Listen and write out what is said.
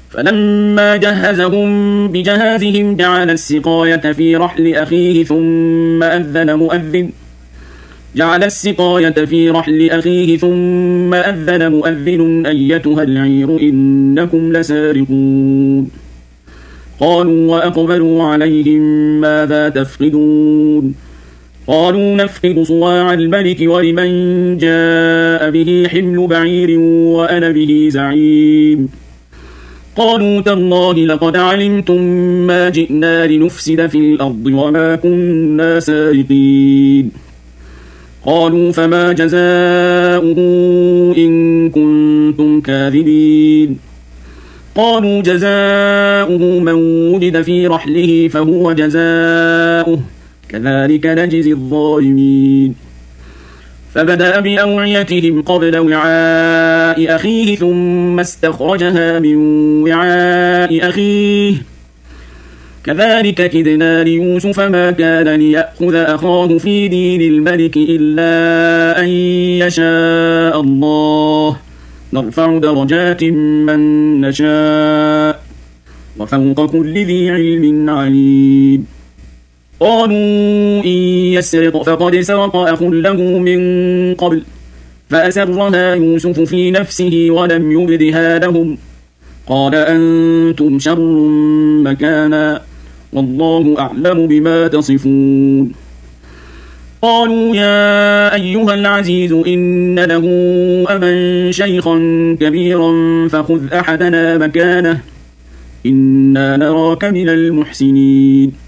فلما جهزهم بجهازهم جعل السقاية في رحل أخيه ثم أذن مؤذن أيتها العير إنكم لسارقون. قالوا وأقبلوا عليهم ماذا تفقدون؟ قالوا نفقد صواع الملك ولمن جاء به حمل بعير وأنا به زعيم. قالوا تالله لقد علمتم ما جئنا لنفسد في الأرض وما كنا سارقين. قالوا فما جزاؤه إن كنتم كاذبين؟ قالوا جزاؤه من وجد في رحله فهو جزاؤه كذلك نجزي الظالمين. فبدأ بأوعيتهم قبل وعاء أخيه ثم استخرجها من وعاء أخيه كذلك كدنا ليوسف ما كان ليأخذ أخاه في دين الملك إلا أن يشاء الله نرفع درجات من نشاء وفوق كل ذي علم عليم. قالوا إن يسرق فقد سرق أخ له من قبل فأسرها يوسف في نفسه ولم يبدها لهم قال أنتم شر مكانا والله أعلم بما تصفون. قالوا يا أيها العزيز إن له أبا شيخا كبيرا فخذ أحدنا مكانه إنا نراك من المحسنين.